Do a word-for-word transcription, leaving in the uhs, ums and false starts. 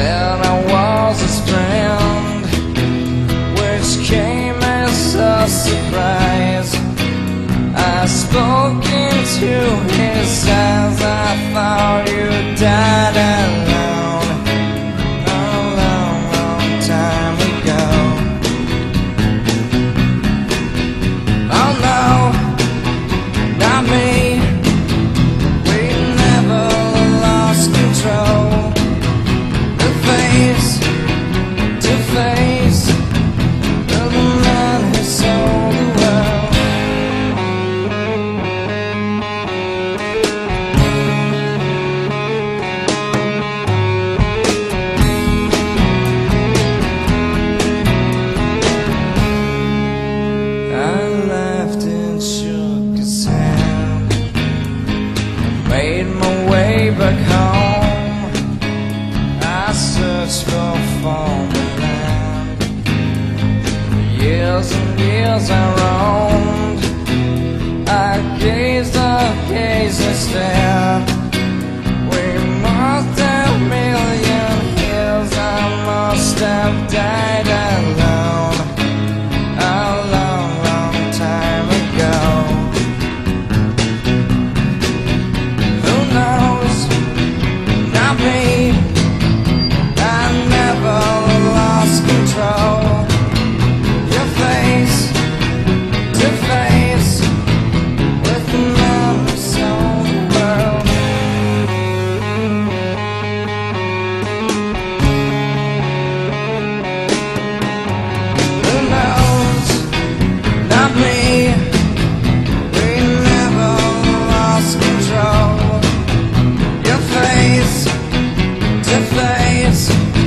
Said I was his friend, which came as a surprise. I spoke into his eyes. I thought you died alone a long, long time ago. Oh no, not me. We never lost control. The face to face of the man who sold the world. I laughed and shook his hand, made my way back home. I searched for former land. For years and years I roamed. I gazed up, gazed and stared. We must have million years. I must have died alone a long, long time ago. Who knows? Not me. I never lost control. Your face to face with the man who sold the world. Who knows? Not me. We never lost control. Your face to face